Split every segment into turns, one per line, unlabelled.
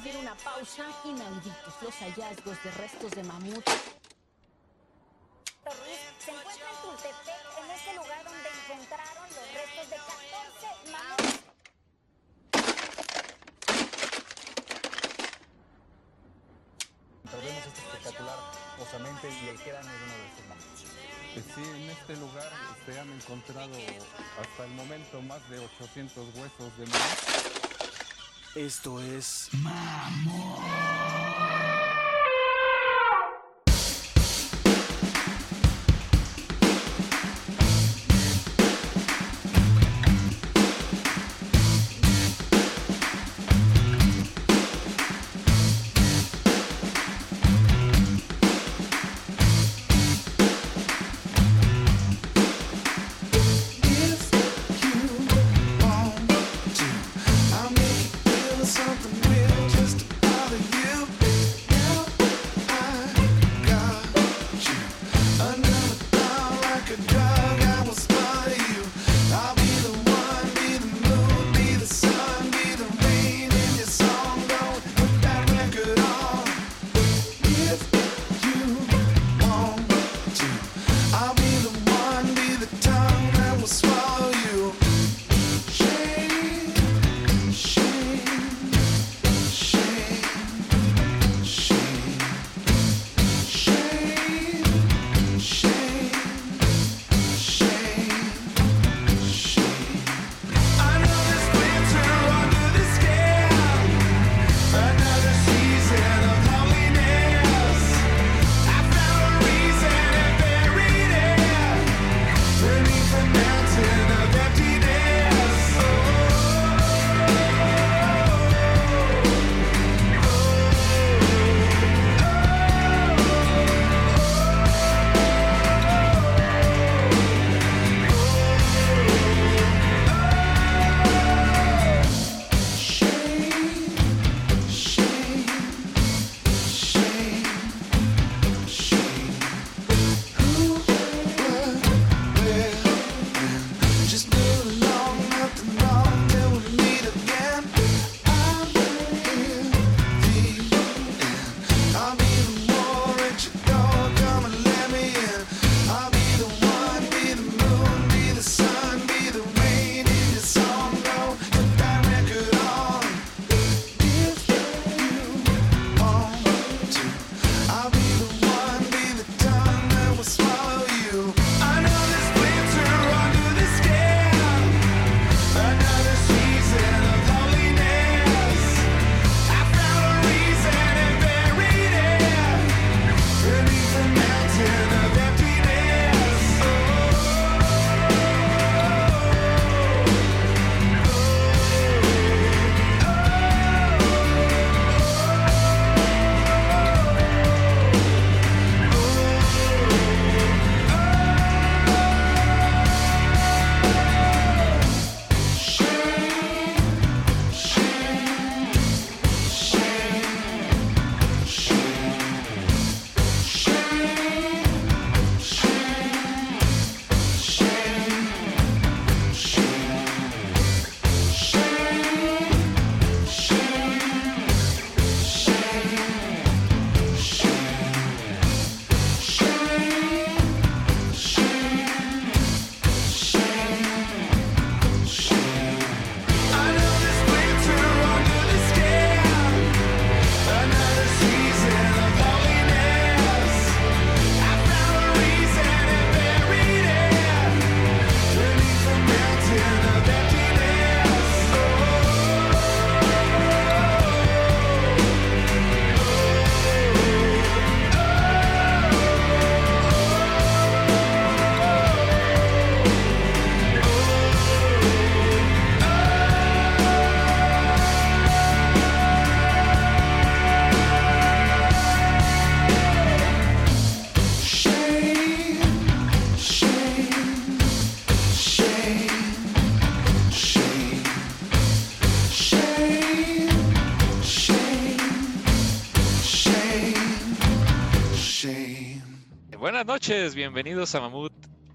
pedir una pausa. Inauditos los hallazgos de restos de mamut.
Ruiz se encuentra en Tultepec, en este lugar donde encontraron los restos de 14 mamuts.
Vemos este espectacular osamente y el cráneo de uno de estos mamuts.
Sí, en este lugar se han encontrado hasta el momento más de 800 huesos de mamut.
Esto es
Mamut.
Buenas noches, bienvenidos a Mamut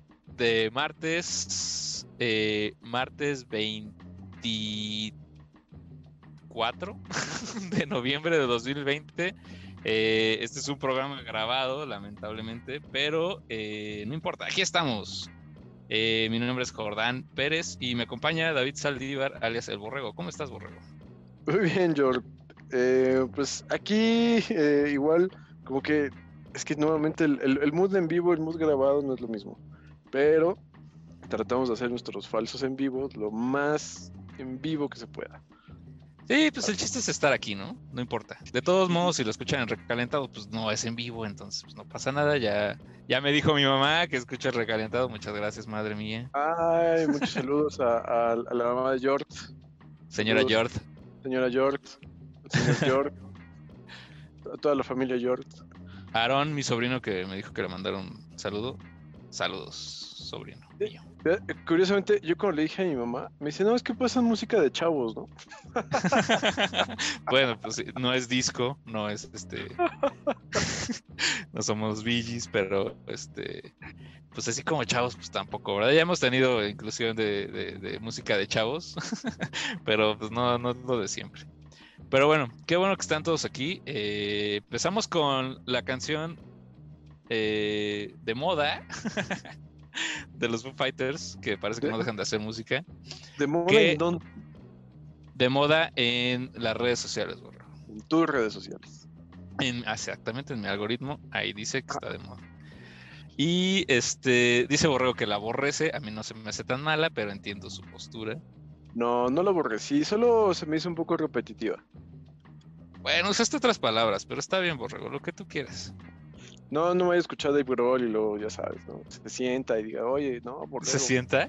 de martes 24 4 de noviembre de 2020. Este es un programa grabado, lamentablemente, pero no importa, aquí estamos. Mi nombre es Jordán Pérez y me acompaña David Saldívar, alias El Borrego. ¿Cómo estás, Borrego?
Muy bien, George. Pues aquí igual, como que es que nuevamente el mood en vivo, el mood grabado no es lo mismo, pero tratamos de hacer nuestros falsos en vivo lo más en vivo que se pueda.
Sí, pues el chiste es estar aquí, ¿no? No importa. De todos modos, si lo escuchan en Recalentado, pues no es en vivo, entonces pues no pasa nada. Ya me dijo mi mamá que escucha el Recalentado. Muchas gracias, madre mía.
Ay, muchos saludos a la mamá de George.
Señora
Saludos,
Jord.
Señora George, señor George, a toda la familia George.
Aaron, mi sobrino, que me dijo que le mandaron un saludo. Saludos, sobrino mío.
Curiosamente, yo cuando le dije a mi mamá, me dice, no, es que pasan música de chavos, ¿no?
Bueno, pues no es disco, no es no somos Bee Gees, pero pues así como chavos, pues tampoco, ¿verdad? Ya hemos tenido inclusión de música de chavos, pero pues no lo de siempre. Pero bueno, qué bueno que están todos aquí. Empezamos con la canción de moda de los Foo Fighters, que parece que no dejan de hacer música.
¿De moda
¿Qué?
en dónde?
De moda en las redes sociales, Borrego.
En tus redes sociales.
Exactamente, en mi algoritmo, ahí dice que está de moda. Y dice Borrego que la aborrece, a mí no se me hace tan mala, pero entiendo su postura.
No la aborrecí, solo se me hizo un poco repetitiva.
Bueno, usaste otras palabras, pero está bien, Borrego, lo que tú quieras.
No me haya escuchado Dave Grohl y luego, ya sabes, ¿no? Se sienta y diga, oye, no, por
¿Se sienta?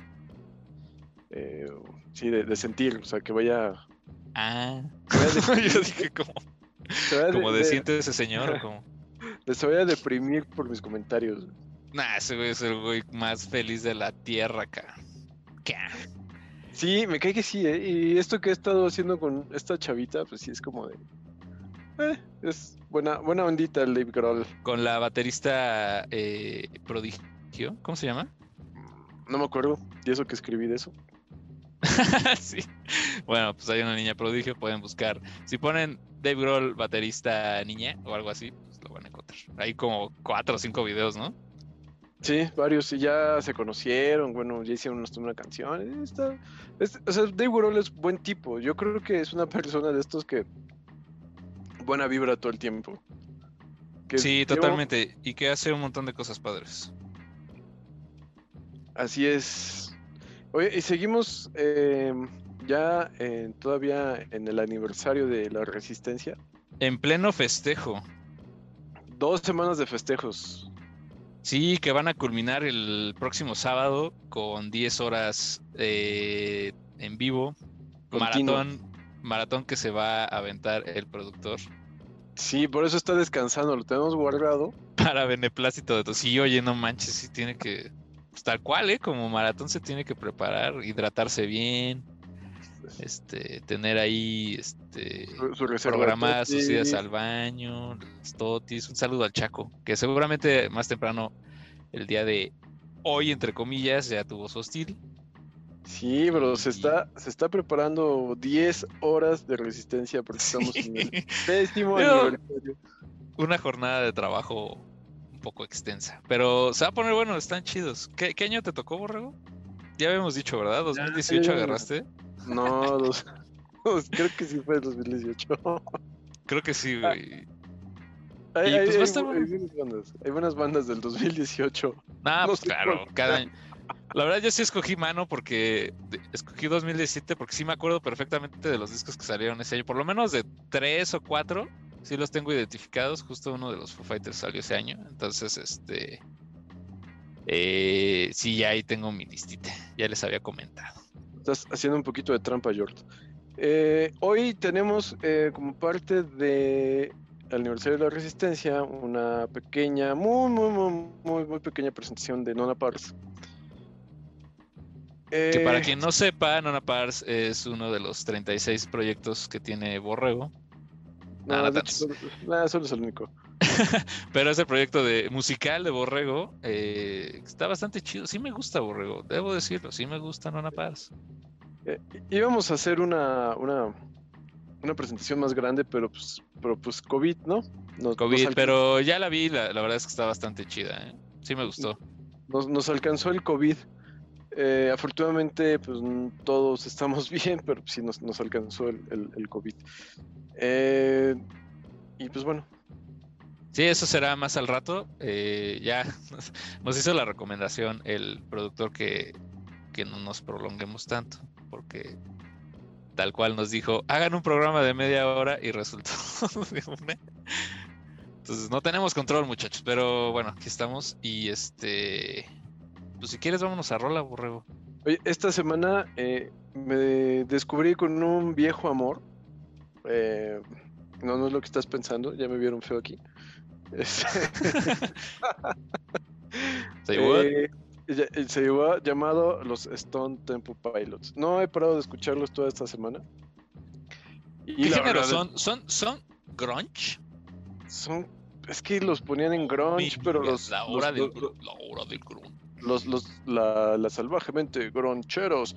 Sí, de sentir, o sea, que vaya...
Ah,
vaya
yo dije como de siente ese señor, o como...
Se vaya a deprimir por mis comentarios.
Nah, ese güey es el güey más feliz de la tierra acá.
Sí, me cae que sí, ¿eh? Y esto que he estado haciendo con esta chavita, pues sí es como de... es buena ondita el Dave Grohl.
Con la baterista Prodigio, ¿cómo se llama?
No me acuerdo, y eso que escribí de eso.
Sí. Bueno, pues hay una niña prodigio, pueden buscar. Si ponen Dave Grohl, baterista niña o algo así, pues lo van a encontrar. Hay como 4 o 5 videos, ¿no?
Sí, varios, y ya se conocieron, bueno, ya hicieron una canción. O sea, Dave Grohl es buen tipo. Yo creo que es una persona de estos que buena vibra todo el tiempo.
Sí, totalmente. Y que hace un montón de cosas padres.
Así es. Oye, y seguimos ya todavía en el aniversario de la Resistencia.
En pleno festejo.
2 semanas de festejos.
Sí, que van a culminar el próximo sábado con 10 horas en vivo.
Continuo.
Maratón que se va a aventar el productor.
Sí, por eso está descansando, lo tenemos guardado.
Para beneplácito de todos. Sí, oye, no manches, sí tiene que... Pues tal cual, como maratón se tiene que preparar, hidratarse bien, tener ahí
su reserva
programadas sus idas al baño, las totis. Un saludo al Chaco, que seguramente más temprano, el día de hoy, entre comillas, ya tuvo su hostil.
Sí, pero se está preparando 10 horas de resistencia porque estamos en el 10º aniversario.
Una jornada de trabajo un poco extensa, pero se va a poner bueno, están chidos. ¿Qué año te tocó, Borrego? Ya habíamos dicho, ¿verdad? ¿2018 agarraste?
No, creo que sí fue 2018.
Creo que sí, güey.
Hay buenas bandas del 2018.
No, pues
sé
claro, cada año. La verdad yo sí escogí mano porque escogí 2017 porque sí me acuerdo perfectamente de los discos que salieron ese año, por lo menos de 3 o 4, sí los tengo identificados. Justo uno de los Foo Fighters salió ese año, entonces sí, ya ahí tengo mi listita, ya les había comentado.
Estás haciendo un poquito de trampa, George. Hoy tenemos como parte de aniversario de la Resistencia una pequeña, muy pequeña presentación de Nona Pars.
Que para quien no sepa, Nona Pars es uno de los 36 proyectos que tiene Borrego.
Solo es el único.
Pero es el proyecto musical de Borrego. Está bastante chido. Sí me gusta Borrego, debo decirlo. Sí me gusta Nona Pars.
Íbamos a hacer una una presentación más grande, pero pues COVID, ¿no?
COVID, pero ya la vi, la verdad es que está bastante chida, ¿eh? Sí me gustó.
Nos alcanzó el COVID. Afortunadamente, pues todos estamos bien, pero sí nos alcanzó el COVID. Y pues bueno.
Sí, eso será más al rato. Ya nos hizo la recomendación el productor que no nos prolonguemos tanto, porque tal cual nos dijo, hagan un programa de media hora y resultó. Entonces no tenemos control, muchachos, pero bueno, aquí estamos y pues si quieres vámonos a rola, borrego.
Oye, esta semana me descubrí con un viejo amor. No es lo que estás pensando, ya me vieron feo aquí. Se llevó llamado los Stone Temple Pilots. No he parado de escucharlos toda esta semana.
Y ¿qué género son grunge?
Es que los ponían en grunge, pero
la hora del grunge.
La salvajemente groncheros.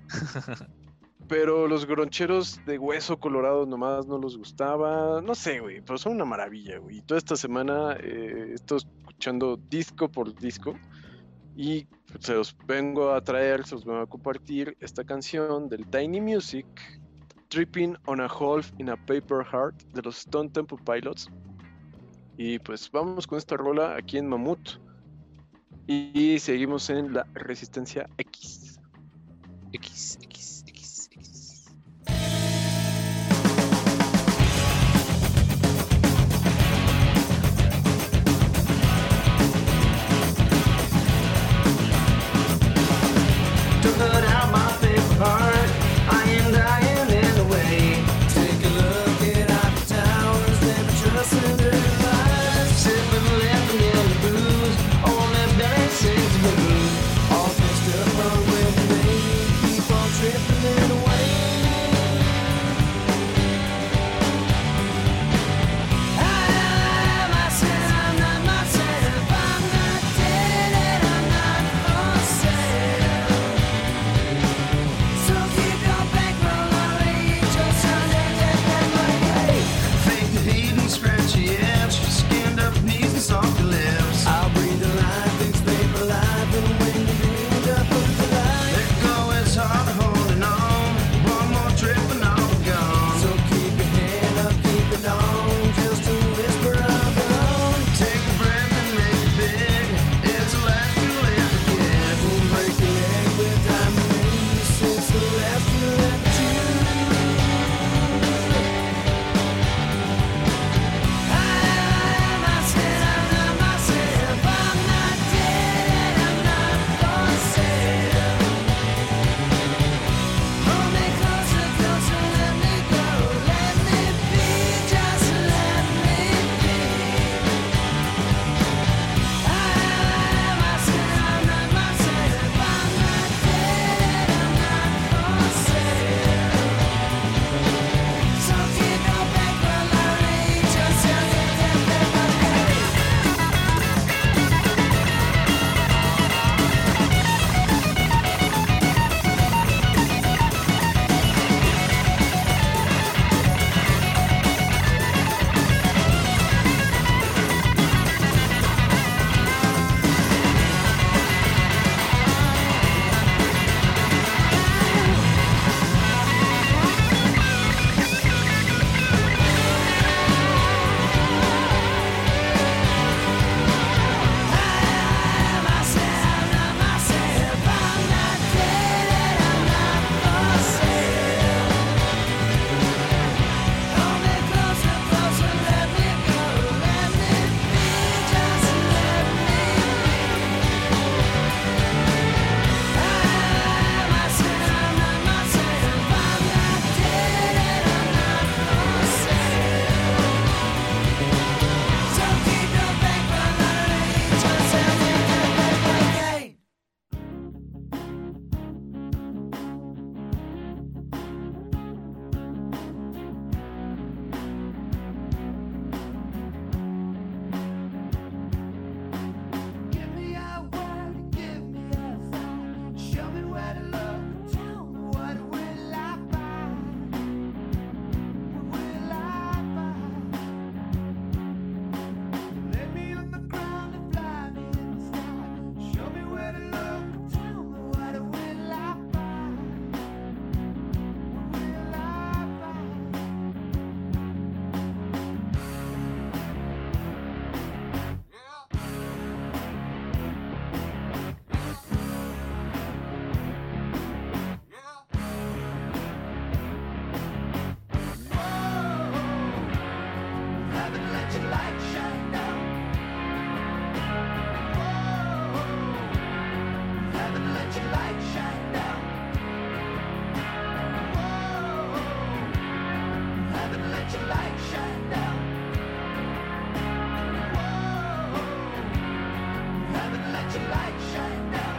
Pero los groncheros de hueso colorado nomás no los gustaba. No sé, güey, pero son una maravilla, güey. Y toda esta semana estoy escuchando disco por disco. Y se los vengo a traer, se los vengo a compartir esta canción del Tiny Music, Tripping on a Hole in a Paper Heart, de los Stone Temple Pilots. Y pues vamos con esta rola aquí en Mamut. Y seguimos en la Resistencia X.
X.
To put out my paper heart, I am dying in the way. Take a look at our towers, never trusting their lies. Sipping lemon yellow booze, only belly sings the blues. All fixed up on with me, keep on tripping. let your light shine down. Heaven, let your light shine down. Heaven, let your light shine down. Heaven, let your light shine down.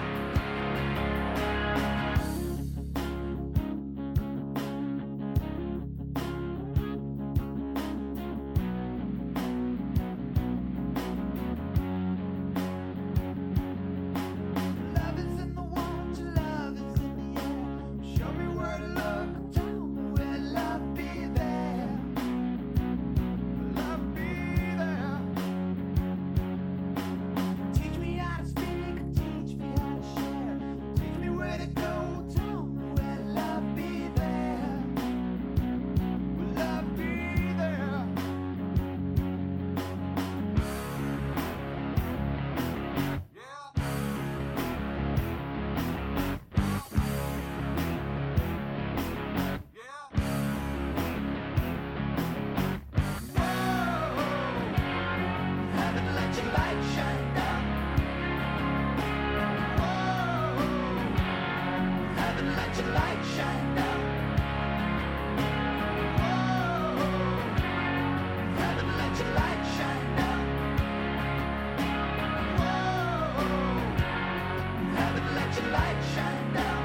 Love is in the water, love is in the air. Show me where to look, tell me where love be there. Love be there. Teach me how to speak, teach me how to share. Teach me where to go, tell me where love be there. Will love be there? Heaven, let your light shine down. Heaven, let your light shine down. Heaven, let your light shine down. Heaven, let your light shine down.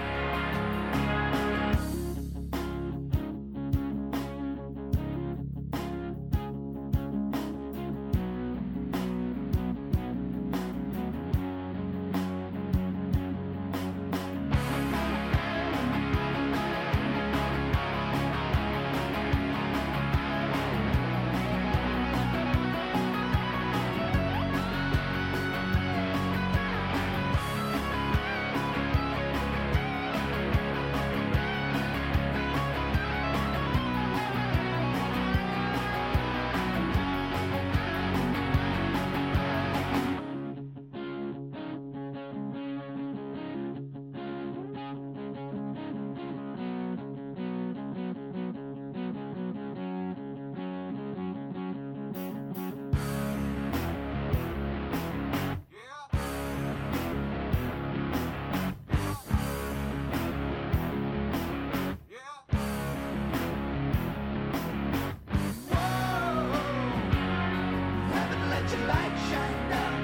Heaven, let your light shine down.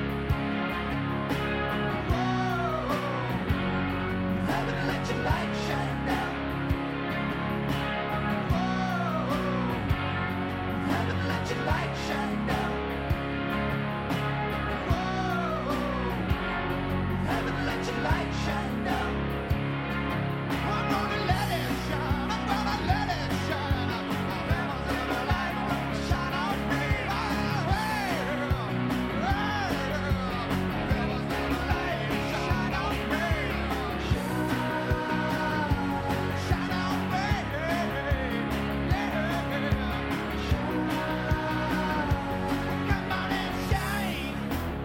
Heaven, let your light shine down. Heaven, let your light shine down. Heaven, let your light shine down. I'm gonna let it shine. I'm gonna let it shine. Heaven's gonna light shine on me. Heaven's gonna light shine on me. Shine on me. Come on and shine.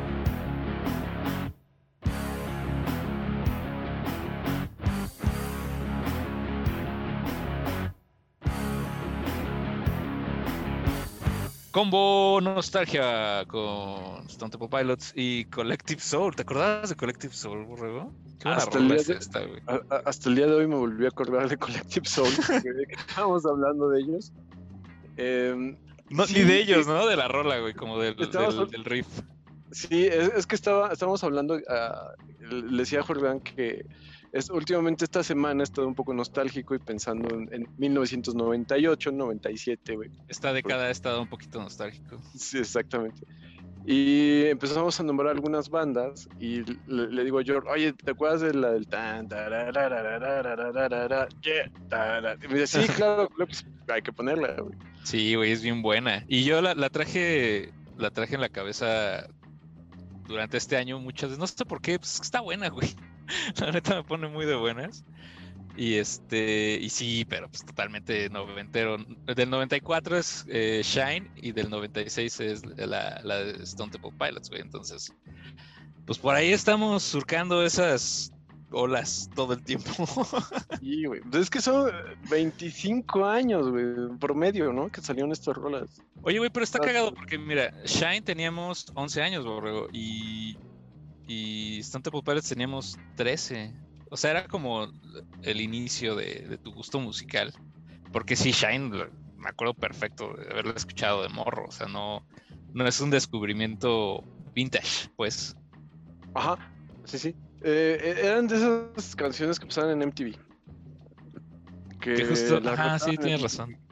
Combo Nostalgia con Stone Temple Pilots y Collective Soul. ¿Te acordabas de Collective Soul, Borrego? Qué buena
Hasta el
rola
día
es
de-
esta, güey.
Hasta el día de hoy me volví a acordar de Collective Soul, que estábamos hablando de ellos.
No,
Sí,
ni de ellos, ¿no? De la rola, güey, como
Estamos-
del riff.
Sí, es que estábamos hablando, le decía a Jordan que últimamente esta semana he estado un poco nostálgico y pensando en 1998, 97, güey.
Esta década ha estado un poquito nostálgico.
Sí, exactamente. Y empezamos a nombrar algunas bandas y le digo a George, oye, ¿te acuerdas de la del tan, tarararararararara, yeah, tarara? Y me dice, sí, claro, pues hay que ponerla, güey.
Sí, güey, es bien buena. Y yo la traje en la cabeza durante este año muchas veces. No sé por qué, pues está buena, güey. La neta me pone muy de buenas. Y sí, pero pues totalmente noventero. Del 94 es Shine y del 96 es la de Stone Temple Pilots, güey. Entonces, pues por ahí estamos surcando esas olas todo el tiempo.
Sí, güey. Pues es que son 25 años, güey, promedio, ¿no? Que salieron estas rolas.
Oye, güey, pero está cagado porque, mira, Shine teníamos 11 años, borrego, y Stone Temple Pilots teníamos 13. O sea, era como el inicio de tu gusto musical. Porque sí, Shine, me acuerdo perfecto de haberlo escuchado de morro. O sea, no es un descubrimiento vintage, pues.
Ajá, sí. Eran de esas canciones que pasaban en MTV.
Que justo,
las
ajá, sí,
rotaban
tienes
en
razón.
MTV.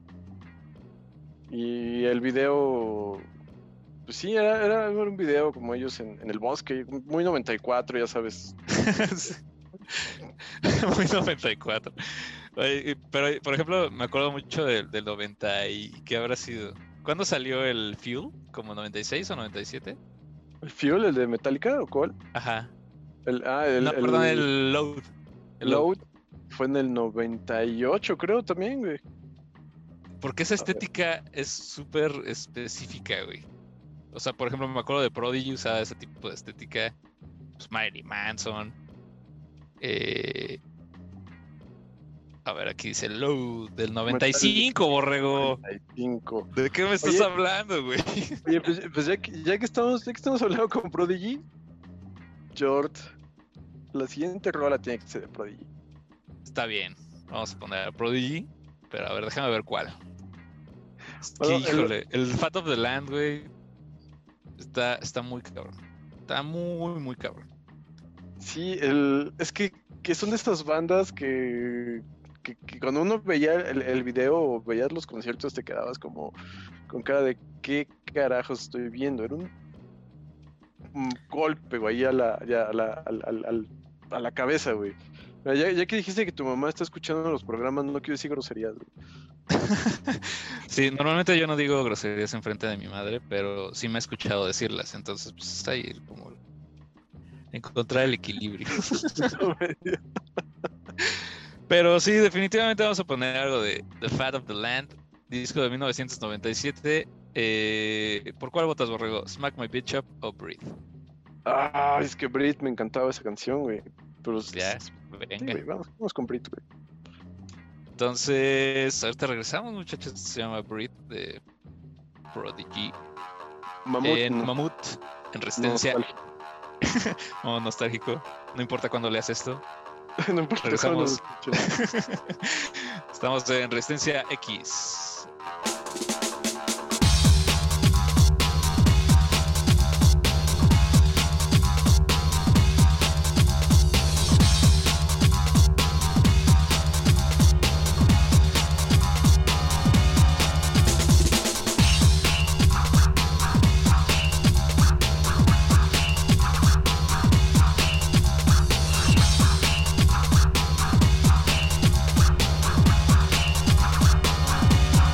Y el video, pues sí, era un video como ellos en el bosque, muy 94, ya sabes.
Muy 94. Oye, pero, por ejemplo, me acuerdo mucho del 90 y ¿qué habrá sido? ¿Cuándo salió el Fuel? ¿Como 96 o 97?
¿El Fuel, el de Metallica o cuál?
Ajá.
El
Perdón, el Load. El
Load fue en el 98, creo, también, güey.
Porque esa estética es súper específica, güey. O sea, por ejemplo, me acuerdo de Prodigy usaba ese tipo de estética. Pues Marilyn Manson. A ver, aquí dice Load del 95, borrego.
95.
¿De qué me estás hablando, güey?
Oye, pues ya que estamos hablando con Prodigy, George, la siguiente rola tiene que ser de Prodigy.
Está bien. Vamos a poner a Prodigy. Pero a ver, déjame ver cuál.
Bueno,
híjole, el Fat of the Land, güey. Está muy cabrón. Está muy, muy cabrón.
Sí, es que son de estas bandas que cuando uno veía el video o veías los conciertos te quedabas como con cara de ¿qué carajos estoy viendo? Era un golpe, güey, a la cabeza, güey. Ya que dijiste que tu mamá está escuchando los programas, no quiero decir groserías, güey.
Sí, normalmente yo no digo groserías enfrente de mi madre, pero sí me ha escuchado decirlas, entonces pues está ahí como encontrar el equilibrio. Pero sí, definitivamente vamos a poner algo de The Fat of the Land, disco de 1997. ¿Por cuál votas, borrego? ¿Smack My Bitch Up o Breathe?
Ah, es que Brit, me encantaba esa canción, güey. Pero
Ya,
sí,
venga.
güey, vamos con Brit, güey.
Entonces, ahorita regresamos, muchachos. Se llama Breathe de Prodigy. Mamut, en Resistencia. Oh, nostálgico. No importa cuándo leas esto.
No importa.
Regresamos. Estamos en Resistencia X.
Breathe.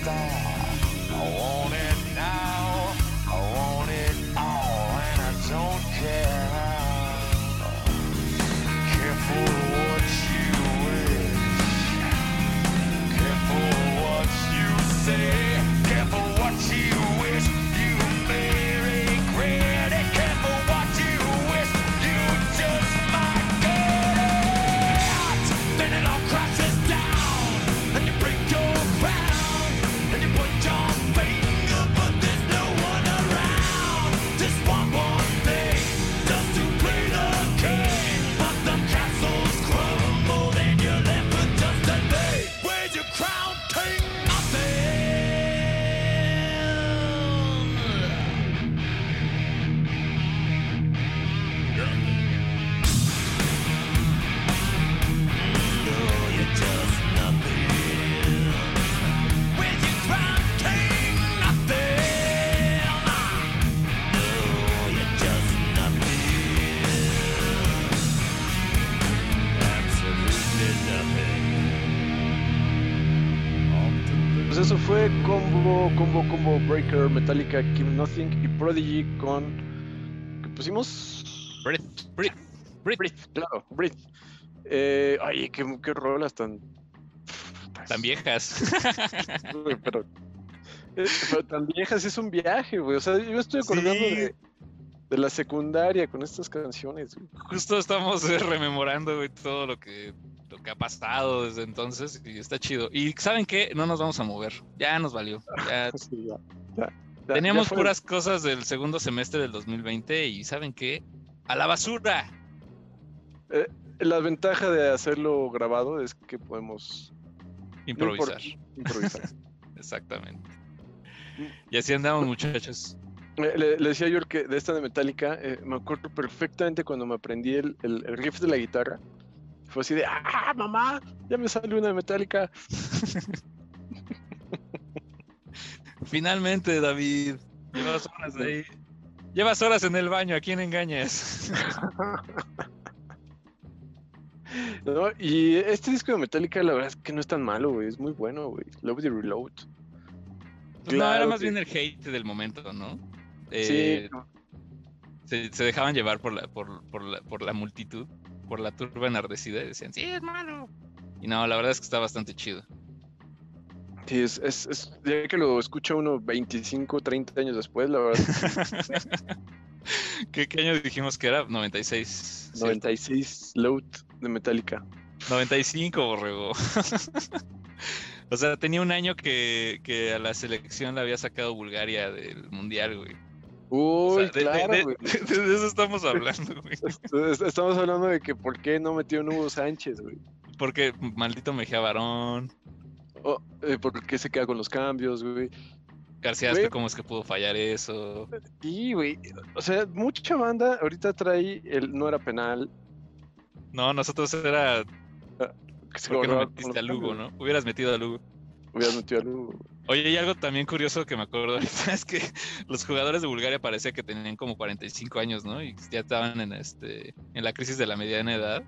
far. I want it now. I want it all, and I don't care how. Careful what you wish. Careful what you say. Careful what you wish. You may regret it. Careful what you wish. You just might get it. Then it all crashes down, and you break your crown, and you put your finger, but there's no one around. Just want one thing, just to play the game. But the castles crumble, and you're left with just a name. Where's your crown, king? Nothing. No, you're just nothing. Where's your crown, king? Nothing. No, you're just nothing. Absolutely nothing.
Pues eso fue Combo Breaker, Metallica, Keep Nothing y Prodigy con... ¿Qué pusimos?
Breathe.
Claro, Breathe. Ay, qué rolas tan...
Tan viejas.
Güey, pero tan viejas, es un viaje, güey. O sea, yo estoy acordando
Sí.
de la secundaria con estas canciones, güey.
Justo estamos rememorando, güey, todo lo que ha pasado desde entonces y está chido. Y ¿saben qué? No nos vamos a mover. Ya nos valió. Ya
Sí, ya
teníamos
fue.
puras cosas del segundo semestre del 2020 y ¿saben qué? ¡A la basura!
La ventaja de hacerlo grabado es que podemos
Improvisar.
improvisar.
Exactamente. Y así andamos, muchachos.
Le decía yo que de esta de Metallica, me acuerdo perfectamente cuando me aprendí el riff de la guitarra. Fue así de, ¡ah, mamá! Ya me salió una de Metallica.
Finalmente, David. Llevas horas ahí. Llevas horas en el baño. ¿A quién engañas?
¿No? Y este disco de Metallica, la verdad es que no es tan malo, güey. Es muy bueno, güey. Love the Reload.
Pues no, era
Claro
más
que-
bien el hate del momento, ¿no?
Sí,
Se dejaban llevar por la multitud, por la turba enardecida y decían, sí, es malo. Y no, la verdad es que está bastante chido.
sí, ya que lo escucha uno 25, 30 años después, la verdad.
¿Qué año dijimos que era? 96. ¿cierto?
96 Load de Metallica.
95, borrego. O sea, tenía un año que a la selección la había sacado Bulgaria del mundial, güey. O
Uy,
sea,
claro, güey.
de eso estamos hablando, güey.
Estamos hablando de que por qué no metió en Hugo Sánchez, güey.
Porque maldito Mejía Barón,
¿Por qué se queda con los cambios, güey?
García
Güey.
Aspe, ¿cómo es que pudo fallar eso?
Y, güey, o sea, mucha banda ahorita trae el no era penal.
No, nosotros era
Que se
¿por qué no
guardaba con
metiste a
los
Lugo,
cambios.
no? Hubieras metido a Lugo.
Hubieras metido a Lugo.
Oye, y algo también curioso que me acuerdo ahorita es que los jugadores de Bulgaria parecía que tenían como 45 años, ¿no? Y ya estaban en la crisis de la mediana edad.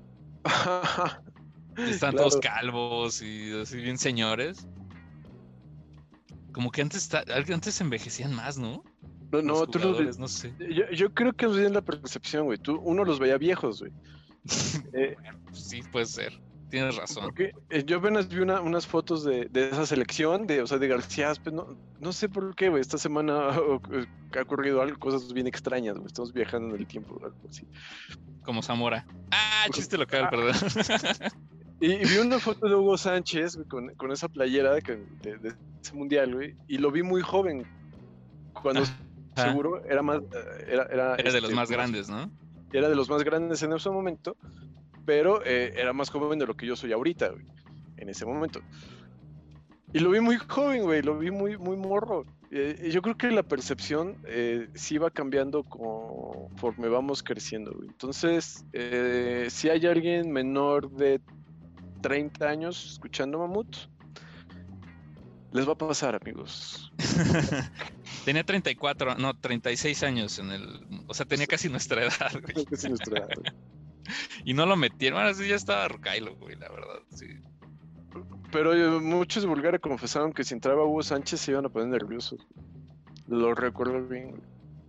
Y estaban
Claro.
todos calvos y así bien señores. Como que antes envejecían más, ¿no?
No,
Los
tú
jugadores, no sé.
yo creo que es bien la percepción, güey. Uno los veía viejos, güey.
Pues sí, puede ser. Tienes razón.
Porque yo apenas vi unas fotos de esa selección, o sea, de García Aspe, no sé por qué, güey, esta semana ha ocurrido algo, cosas bien extrañas, güey, estamos viajando en el tiempo, algo así.
Como Zamora. Ah, chiste local, perdón.
Y vi una foto de Hugo Sánchez, güey, con esa playera de ese mundial, güey, y lo vi muy joven, cuando
Ajá.
seguro era más...
Era de los más grandes, ¿no?
Era de los más grandes en ese momento, pero era más joven de lo que yo soy ahorita, güey, en ese momento. Y lo vi muy joven, güey, lo vi muy, muy morro. Yo creo que la percepción sí va cambiando conforme vamos creciendo, güey. Entonces, si hay alguien menor de 30 años escuchando Mamut, les va a pasar, amigos.
Tenía 36 años o sea, tenía casi nuestra edad, güey.
Creo que es nuestra edad, güey.
Y no lo metieron, ahora sí ya estaba Kylo, güey, la verdad, sí.
Pero muchos vulgares confesaron que si entraba Hugo Sánchez se iban a poner nerviosos. Lo recuerdo bien, güey.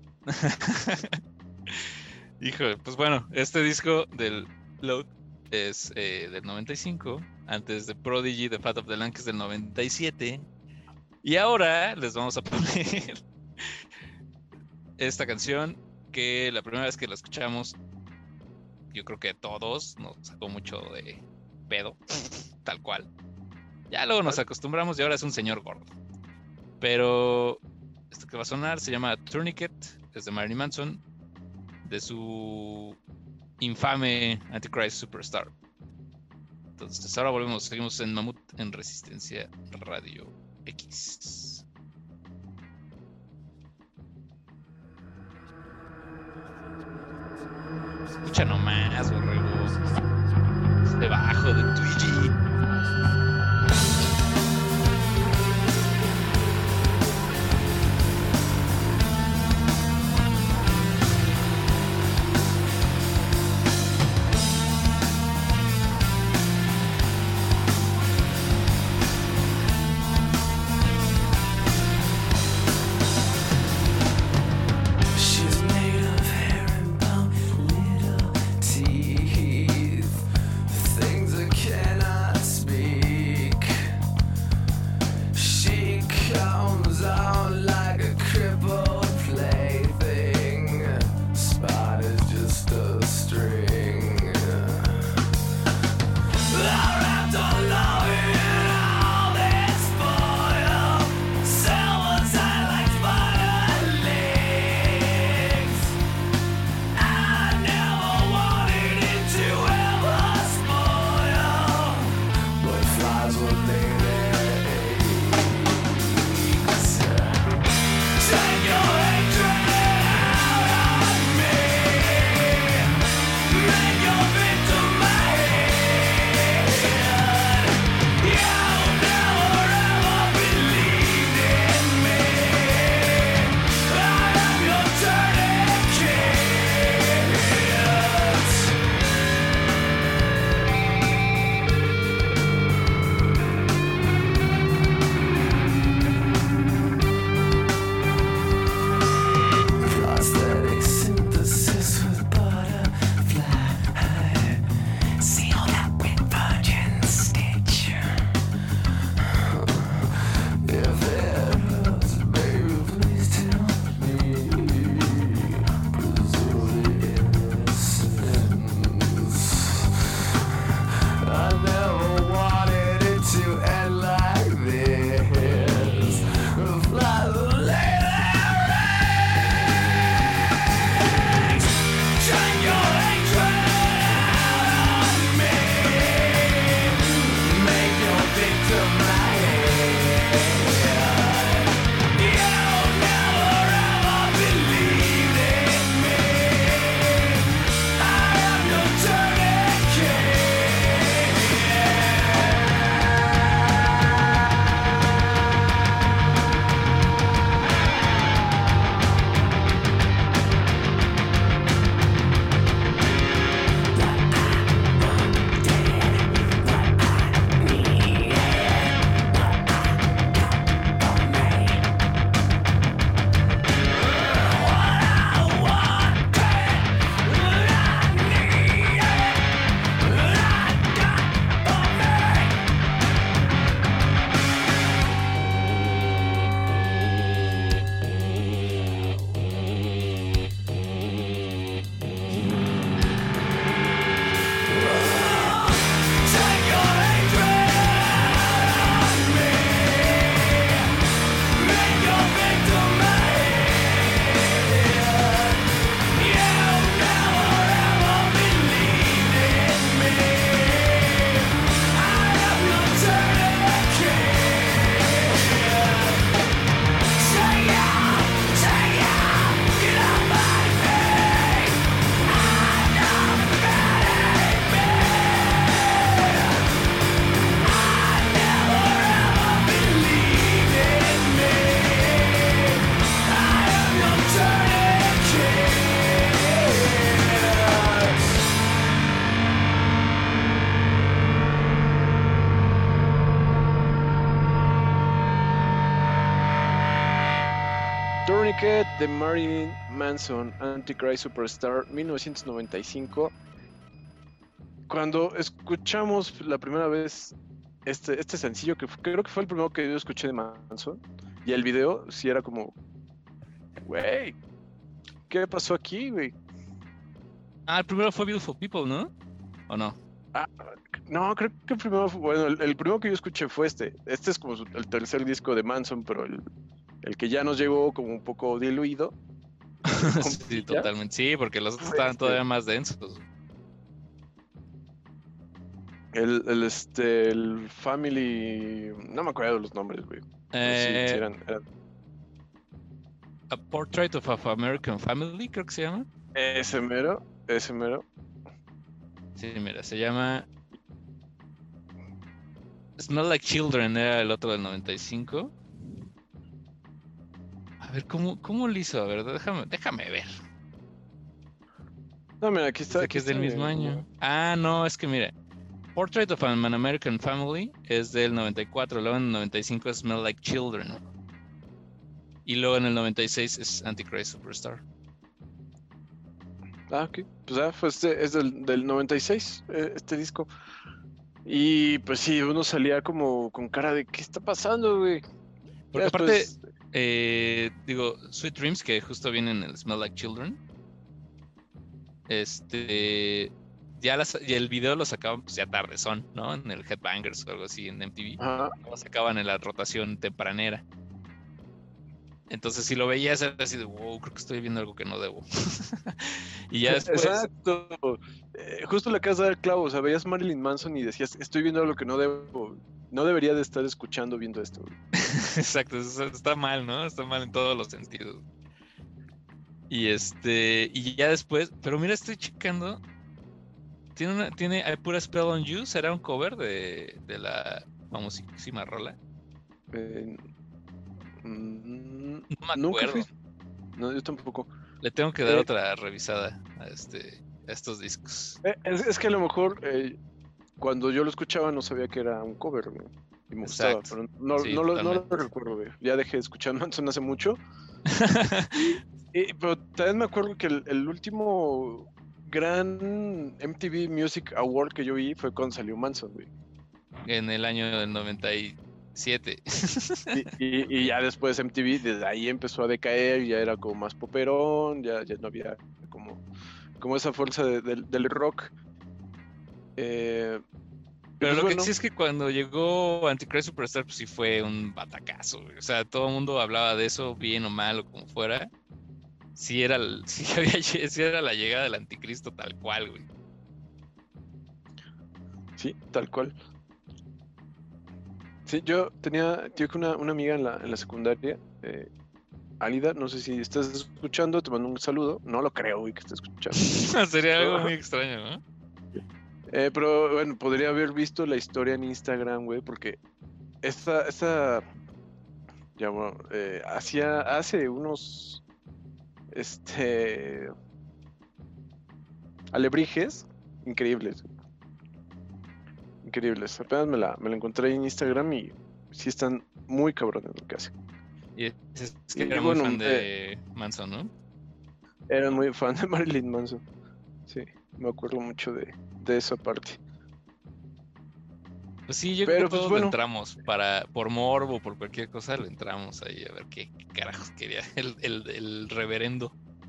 Híjole, pues bueno, este disco del Load es del 95, antes de Prodigy, The Fat of the Land, que es del 97. Y ahora les vamos a poner esta canción que la primera vez que la escuchamos, yo creo que todos nos sacó mucho de pedo, tal cual. Ya luego nos acostumbramos y ahora es un señor gordo. Pero esto que va a sonar se llama Tourniquet, es de Marilyn Manson, de su infame Antichrist Superstar. Entonces ahora volvemos, seguimos en Mamut en Resistencia Radio X. Escucha nomás, borrego. Debajo de Twitchy.
She's made of herringbone, little teeth, things I cannot
Connecticut de Marilyn Manson, Antichrist Superstar, 1995. Cuando escuchamos la primera vez este sencillo, creo que fue el primero que yo escuché de Manson, y el video sí era como, güey, ¿qué pasó aquí, güey?
Ah, el primero fue Beautiful People, ¿no? ¿O no?
No, creo que el primero fue, bueno, el primero que yo escuché fue este. Este es como el tercer disco de Manson, pero el que ya nos llegó como un poco diluido.
Sí, totalmente. Sí, porque los otros estaban todavía más densos.
El Family, no me acuerdo de los nombres, güey. Pero sí eran.
A Portrait of an American Family, creo que se llama.
Ese mero.
Sí, mira, se llama Smell Like Children, era el otro del 95. A ver, ¿cómo lo hizo? A ver, déjame ver.
No, mira, aquí está.
Aquí es del mismo año. Ah, no, es que mira, Portrait of an American Family es del 94, luego en el 95 es Smell Like Children. Y luego en el 96 es Antichrist Superstar.
Ah, ok. Pues es del 96, este disco. Y pues sí, uno salía como con cara de ¿qué está pasando, güey?
Porque
Ya
aparte,
después-
digo, Sweet Dreams, que justo viene en el Smell Like Children. Ya el video lo sacaban pues ya tardezón, ¿no? En el Headbangers o algo así en MTV.
Ajá.
Lo sacaban en la rotación tempranera. Entonces, si lo veías, era así de, wow, creo que estoy viendo algo que no debo. Y ya después,
Exacto. Justo le acabas de dar el clavo. O sea, veías Marilyn Manson y decías, estoy viendo algo que no debo. No debería de estar escuchando viendo esto, güey.
exacto, está mal, ¿no? Está mal en todos los sentidos. Y ya después, pero mira, estoy checando. Tiene I Put a Spell on You, ¿será un cover de la famosísima rola?
No
No me
nunca
acuerdo.
No, yo tampoco.
Le tengo que dar
Eh,
otra revisada a estos discos.
Es que a lo mejor cuando yo lo escuchaba no sabía que era un cover, güey. Y me gustaba,
Exacto.
pero no
Sí,
lo
totalmente.
recuerdo, güey. Ya dejé de escuchar Manson hace mucho. Pero también me acuerdo que el último gran MTV Music Award que yo vi fue cuando salió Manson, güey.
En el año del 97.
Y ya después MTV, desde ahí empezó a decaer, ya era como más poperón, ya no había como esa fuerza del rock.
Pero
Pues
lo que
bueno,
sí es que cuando llegó Antichrist Superstar, pues sí fue un batacazo, güey. O sea, todo el mundo hablaba de eso, bien o mal o como fuera. Sí era la llegada del anticristo tal cual, güey.
sí, tal cual. Sí, yo tenía una amiga en la secundaria, Álida, no sé si estás escuchando, te mando un saludo. No lo creo, güey, que estés escuchando.
Sería algo muy extraño, ¿no?
Pero bueno, podría haber visto la historia en Instagram, güey, porque esta ya bueno, hace unos alebrijes increíbles. Increíbles. Apenas me la encontré en Instagram y sí están muy cabrones lo que hacen.
Y es que
Y
era
bueno,
muy fan de Manson, ¿no?
Era muy fan de Marilyn Manson. Sí, me acuerdo mucho de esa parte.
Pues sí, yo creo
Pero
que
pues
todos
bueno.
le entramos por morbo, por cualquier cosa, le entramos ahí a ver qué carajos quería el reverendo.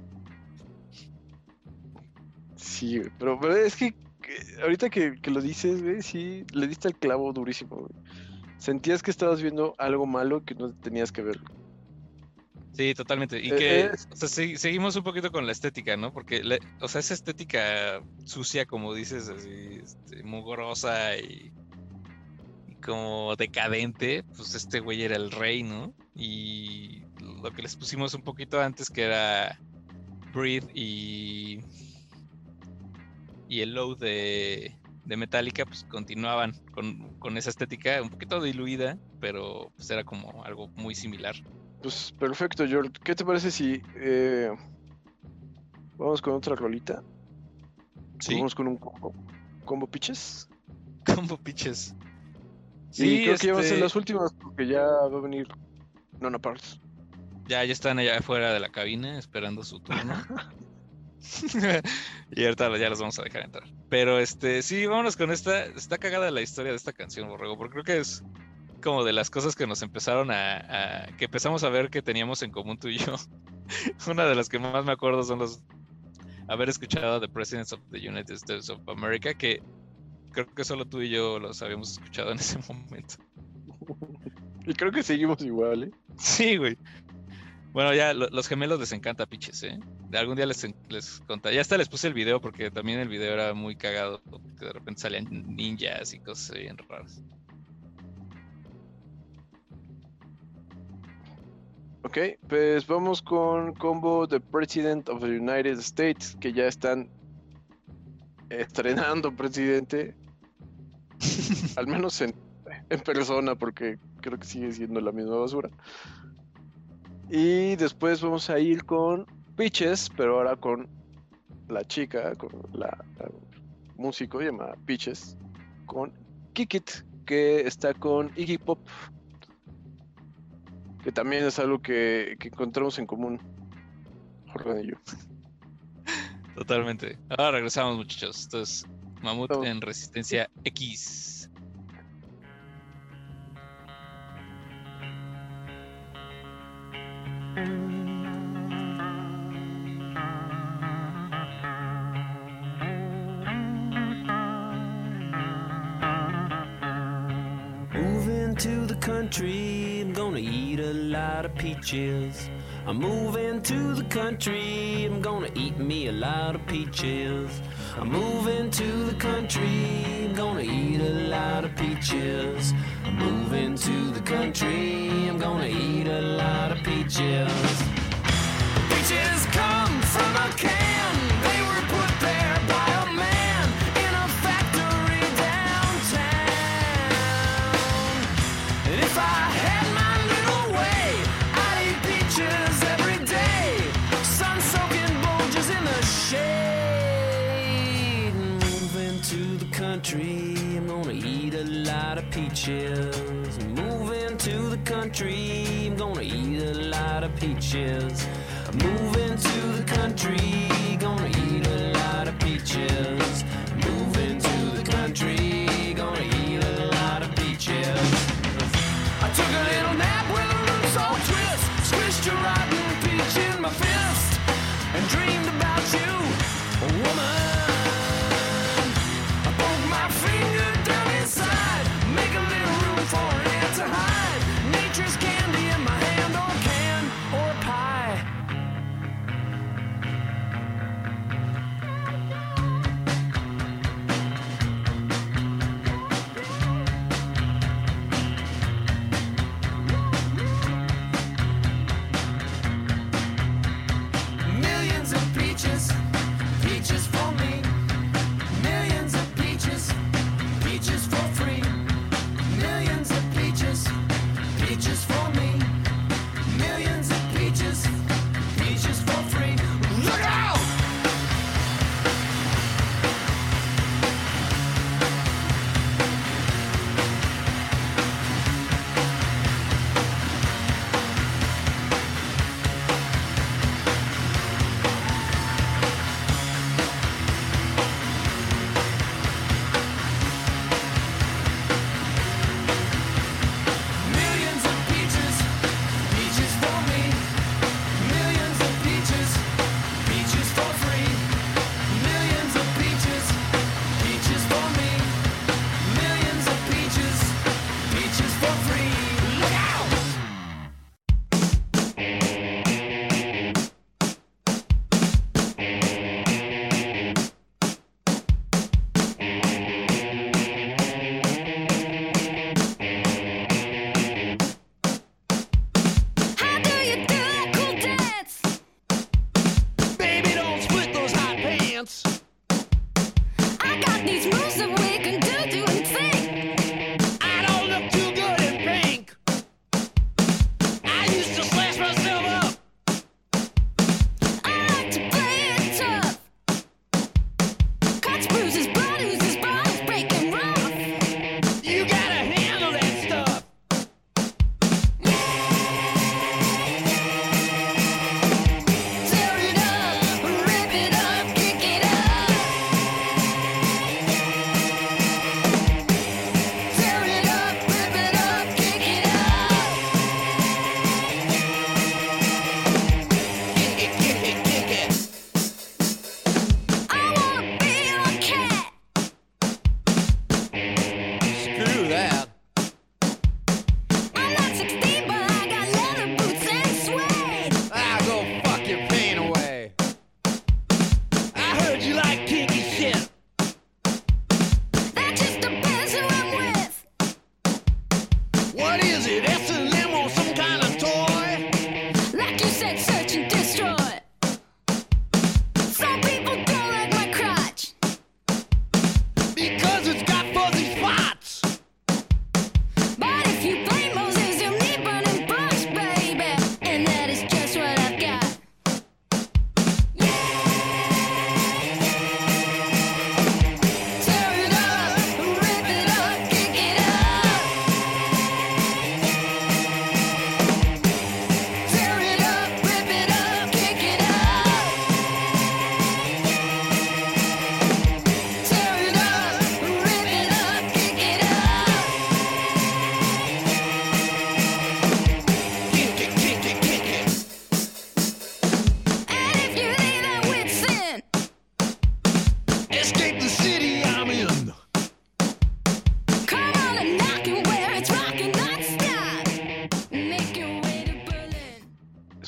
Sí, güey, pero es que ahorita que lo dices, güey, sí, le diste el clavo durísimo, güey. Sentías que estabas viendo algo malo que no tenías que ver.
Sí, totalmente. Y o sea, seguimos un poquito con la estética, ¿no? Porque, o sea, esa estética sucia, como dices, así, mugrosa y como decadente, pues este güey era el rey, ¿no? Y lo que les pusimos un poquito antes, que era Breathe y el Low de Metallica, pues continuaban con esa estética un poquito diluida, pero pues era como algo muy similar.
Pues perfecto, George. ¿Qué te parece si vamos con otra rolita?
Sí,
Vamos con un combo pitches.
combo pitches.
Y creo que ya van a ser las últimas porque ya va a venir Nona Parts.
Ya están allá afuera de la cabina esperando su turno. Y ahorita ya los vamos a dejar entrar. Pero sí, vámonos con esta. Está cagada la historia de esta canción, Borrego, porque creo que es como de las cosas que nos empezaron que empezamos a ver que teníamos en común tú y yo. Una de las que más me acuerdo son haber escuchado The Presidents of the United States of America, que creo que solo tú y yo los habíamos escuchado en ese momento.
Y creo que seguimos igual, ¿eh?
Sí, güey. Bueno, ya los gemelos les encanta Pitches, ¿eh? Algún día les contaré. Ya hasta les puse el video porque también el video era muy cagado, porque de repente salían ninjas y cosas bien raras.
Ok, pues vamos con combo The President of the United States, que ya están estrenando presidente, al menos en persona, porque creo que sigue siendo la misma basura. Y después vamos a ir con Peaches, pero ahora con la chica, con la músico llamada Peaches, con Kick It, que está con Iggy Pop, que también es algo que encontramos en común, Jorge y yo.
Totalmente. Ahora regresamos, muchachos. Esto es Mamut
Vamos.
en Resistencia X.
Moving to the country, I'm gonna eat a lot of peaches. I'm moving to the country, I'm gonna eat me a lot of peaches. I'm moving to the country, I'm gonna eat a lot of peaches. I'm moving to the country, I'm gonna eat a lot of peaches. Peaches come from a can, they were put there by a man in a factory downtown. And if I had my little way, I'd eat peaches every day. Sun-soaking bulges in the shade. Moving to the country, I'm gonna eat a lot of peaches. Moving to the country, I'm gonna eat a lot of peaches. Moving to the country, gonna eat a lot of peaches. Moving to the country, gonna eat a lot of peaches. I took a little nap with a roots all twist, squished a rotten peach in my fist, and dreamed about you, a woman. I poke my finger down inside, make a little room for an ant to hide. Nature's candy in my hand, or can, or pie. Millions of peaches, peaches for me.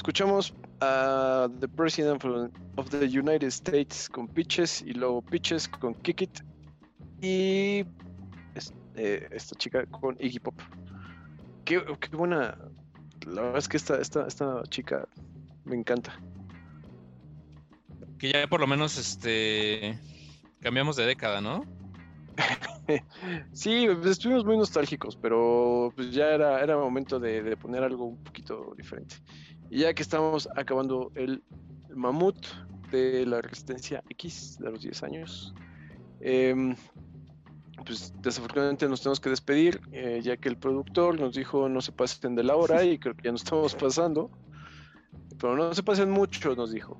escuchamos a The President of the United States con Peaches y luego Peaches con Kick It y esta chica con Iggy Pop. Qué buena. La verdad es que esta chica me encanta.
Que ya por lo menos cambiamos de década, ¿no?
Sí, pues estuvimos muy nostálgicos, pero pues ya era momento de poner algo un poquito diferente. Y ya que estamos acabando el mamut de la Resistencia X de los 10 años, pues desafortunadamente nos tenemos que despedir, ya que el productor nos dijo no se pasen de la hora y creo que ya nos estamos pasando, pero no se pasen mucho, nos dijo.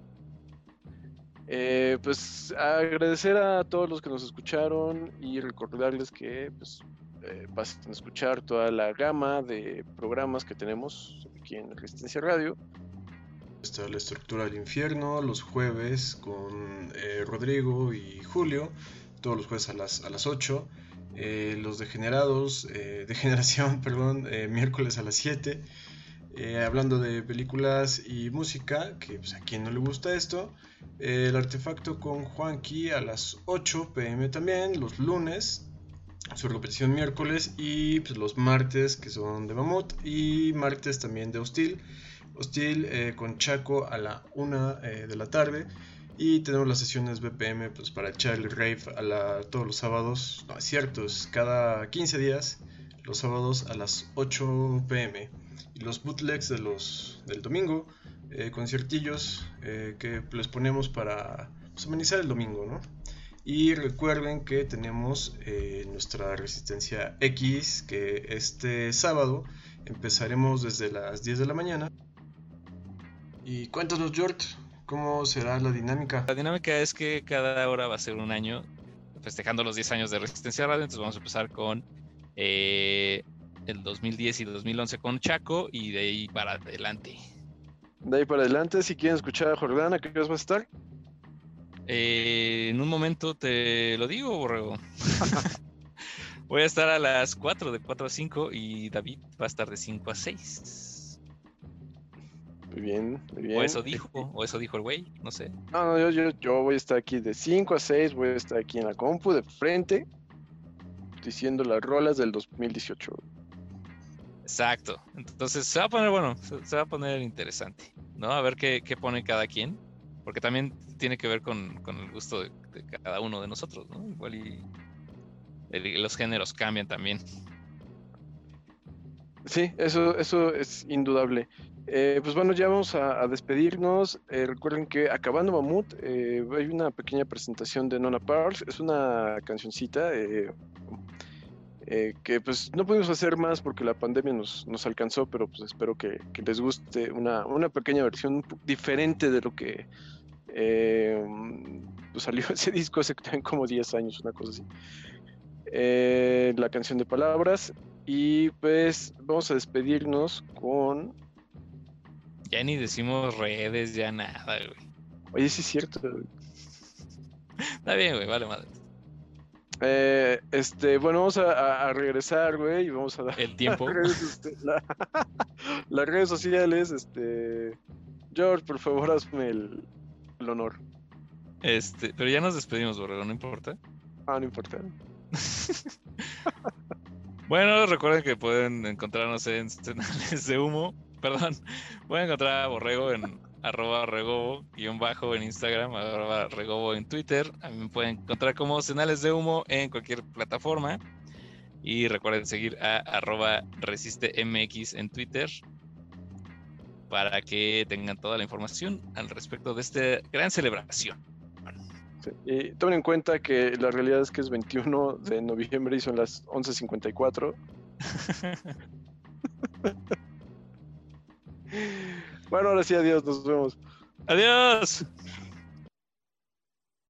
Pues agradecer a todos los que nos escucharon y recordarles que pues, pasen a escuchar toda la gama de programas que tenemos aquí en Resistencia Radio.
Está La Estructura del Infierno los jueves con Rodrigo y Julio, todos los jueves a las 8. Los Degenerados, Degeneración, perdón, miércoles a las 7. Hablando de películas y música, que pues, a quien no le gusta esto. El Artefacto con Juanqui a las 8 p.m. también, los lunes, su repetición miércoles, y pues, los martes que son de Mamut, y martes también de Hostil con Chaco a la 1 de la tarde, y tenemos las sesiones BPM pues, para echar el rave todos los sábados, no es cierto, es cada 15 días, los sábados a las 8 p.m. Y los bootlegs del domingo, conciertillos que les ponemos para pues, amenizar el domingo, ¿no? Y recuerden que tenemos nuestra Resistencia X, que este sábado empezaremos desde las 10 de la mañana. Y cuéntanos, George, ¿cómo será la dinámica?
La dinámica es que cada hora va a ser un año, festejando los 10 años de Resistencia Radio. Entonces vamos a empezar con el 2010 y 2011 con Chaco, y de ahí para adelante.
De ahí para adelante, si quieren escuchar a Jordana, ¿qué vas a estar?
En un momento te lo digo, Borrego. Voy a estar a las 4, de 4 a 5, y David va a estar de 5 a 6.
Muy bien, muy bien.
O eso dijo el güey, no sé.
No, yo voy a estar aquí de 5 a 6, voy a estar aquí en la compu de frente, diciendo las rolas del 2018.
Exacto. Entonces se va a poner bueno, se va a poner interesante, ¿no? A ver qué pone cada quien, porque también tiene que ver con el gusto de cada uno de nosotros, ¿no? Igual y los géneros cambian también.
Sí, eso es indudable. Pues bueno, ya vamos a despedirnos. Recuerden que acabando Mamut, hay una pequeña presentación de Nona Parks. Es una cancioncita que pues no pudimos hacer más porque la pandemia nos alcanzó, pero pues espero que les guste una pequeña versión diferente de lo que pues salió ese disco hace como 10 años, una cosa así. La canción de Palabras, y pues vamos a despedirnos con...
Ya ni decimos redes, ya nada, güey.
Oye, sí es cierto, güey.
Está bien, güey, vale madre.
Bueno, vamos a regresar, güey, y vamos a dar
el tiempo.
Las redes sociales, George, por favor, hazme el honor.
Pero ya nos despedimos, Borrego, ¿no importa?
No importa.
Bueno, recuerden que pueden encontrarnos en Señales de Humo. Perdón, pueden encontrar a Borrego en @regobo_ en Instagram, @regobo en Twitter. A mí me pueden encontrar como Señales de Humo en cualquier plataforma. Y recuerden seguir a @resistemx en Twitter para que tengan toda la información al respecto de esta gran celebración.
Sí. Y tomen en cuenta que la realidad es que es 21 de noviembre y son las 11:54. Bueno, ahora sí, adiós, nos vemos.
¡Adiós!